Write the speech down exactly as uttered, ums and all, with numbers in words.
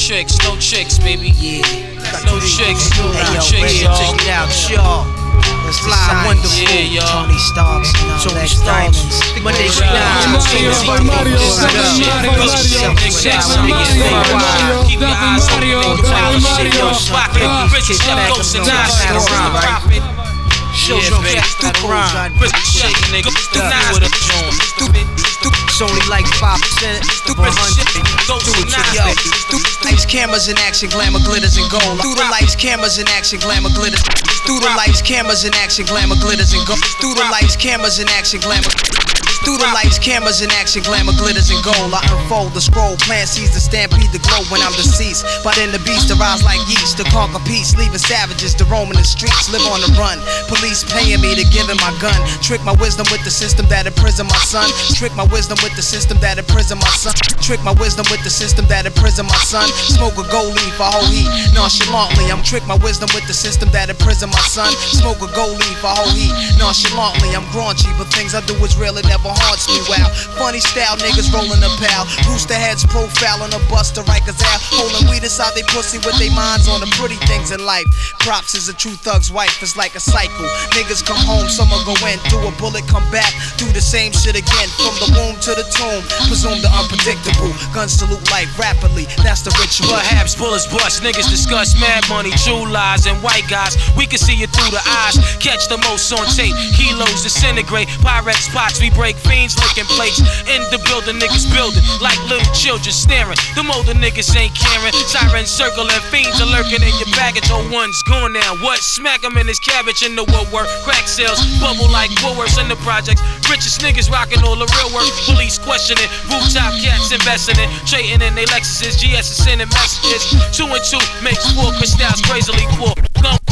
tricks, no tricks, baby. Yeah, no tricks, no hey, yo, tricks. yo, check it out, y'all. Fly wonderful, yeah, Tony Starks, Tony Starks. But they should not. Mario, Keep your eyes on the Mario, Shows on stupid rhyme. shaking niggas, stupid with a joint. It's only like five percent. Stupid hundred. Do it to yo. Lights, cameras in action, glamour, glitters and gold. Through the lights, cameras in action, glamour, glitters. Through the lights, cameras in action, glamour, glitters and gold. Through the lights, cameras in action, glamour. Through the lights, cameras in action, glamour, glitters and gold. I unfold the scroll, plant seeds to stampede the glow when I'm deceased. But in the beast, arise like yeast to conquer peace, leaving savages to roam in the streets, live on the run. Police paying me to give him my gun. Trick my wisdom with the system that imprisoned my son. Trick my wisdom with the system that imprisoned my son. Trick my wisdom with the system that imprisoned my son. Smoke a gold leaf, a whole heat, nonchalantly. I'm trick my wisdom with the system that imprisoned my son. Smoke a gold leaf, a whole heat, nonchalantly. I'm graunchy, but things I do is real, it never haunts me. Wow, funny style, niggas rolling a pal. Rooster heads profiling a buster, Rikers out. Holding weed inside they pussy with their minds on the pretty things in life. Props is a true thug's wife, it's like a cycle. Niggas come home, summer go in, do a bullet, come back, do the same shit again. From the womb to the tomb, presume the unpredictable. Guns salute life rapidly, that's the ritual. Perhaps bullets bust, niggas discuss mad money, true lies, and white guys. We can see it through the eyes, catch the most on tape. Kilos disintegrate, Pyrex pots, we break fiends, licking plates. In the building, niggas building like little children staring. Them older niggas ain't caring. Sirens circling, fiends are lurking in your baggage. Oh, one's gone now. What? Smack him in his cabbage in the woodwork. Crack sales, bubble like Woolworths in the projects. Richest niggas rocking all the real work. Police questioning, rooftop cats investing in, trading in they Lexuses, G S is sending messages. Two and two makes four, Cause styles crazily poor. Gun